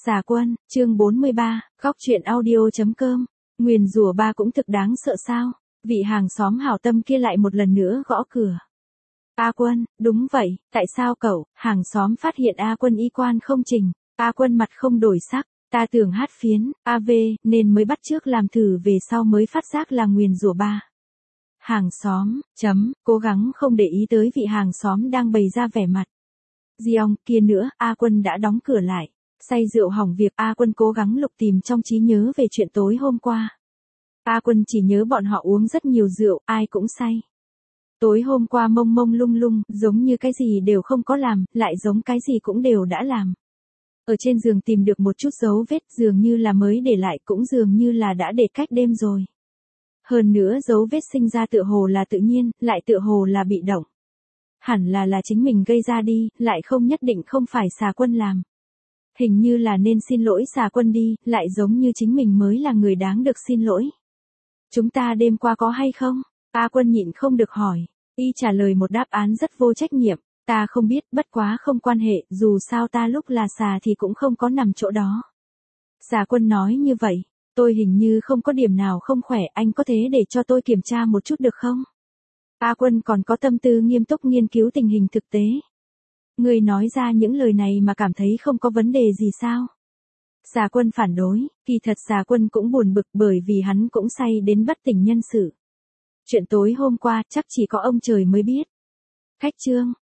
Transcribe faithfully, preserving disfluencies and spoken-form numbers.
Xà Quân, chương bốn mươi ba, góc truyện audio.com. Nguyền rủa ba cũng thực đáng sợ sao? Vị hàng xóm hảo tâm kia lại một lần nữa gõ cửa. A Quân, đúng vậy, tại sao cậu? Hàng xóm phát hiện A Quân y quan không trình. A Quân mặt không đổi sắc, ta tưởng hát phiến, a vê, nên mới bắt chước làm thử về sau mới phát giác là nguyền rủa ba. Hàng xóm, chấm, cố gắng không để ý tới vị hàng xóm đang bày ra vẻ mặt. Giong, kia nữa, A Quân đã đóng cửa lại. Say rượu hỏng việc, A Quân cố gắng lục tìm trong trí nhớ về chuyện tối hôm qua. A Quân chỉ nhớ bọn họ uống rất nhiều rượu, ai cũng say. Tối hôm qua mông mông lung lung, giống như cái gì đều không có làm, lại giống cái gì cũng đều đã làm. Ở trên giường tìm được một chút dấu vết, dường như là mới để lại, cũng dường như là đã để cách đêm rồi. Hơn nữa dấu vết sinh ra tựa hồ là tự nhiên, lại tựa hồ là bị động. Hẳn là là chính mình gây ra đi, lại không nhất định không phải Xà Quân làm. Hình như là nên xin lỗi Xà Quân đi, lại giống như chính mình mới là người đáng được xin lỗi. Chúng ta đêm qua có hay không? A Quân nhịn không được hỏi. Y trả lời một đáp án rất vô trách nhiệm. Ta không biết, bất quá không quan hệ, dù sao ta lúc là xà thì cũng không có nằm chỗ đó. Xà Quân nói như vậy, tôi hình như không có điểm nào không khỏe, anh có thể để cho tôi kiểm tra một chút được không? A Quân còn có tâm tư nghiêm túc nghiên cứu tình hình thực tế. Người nói ra những lời này mà cảm thấy không có vấn đề gì sao? Xà Quân phản đối, kỳ thật Xà Quân cũng buồn bực bởi vì hắn cũng say đến bất tỉnh nhân sự. Chuyện tối hôm qua chắc chỉ có ông trời mới biết. Khách trương,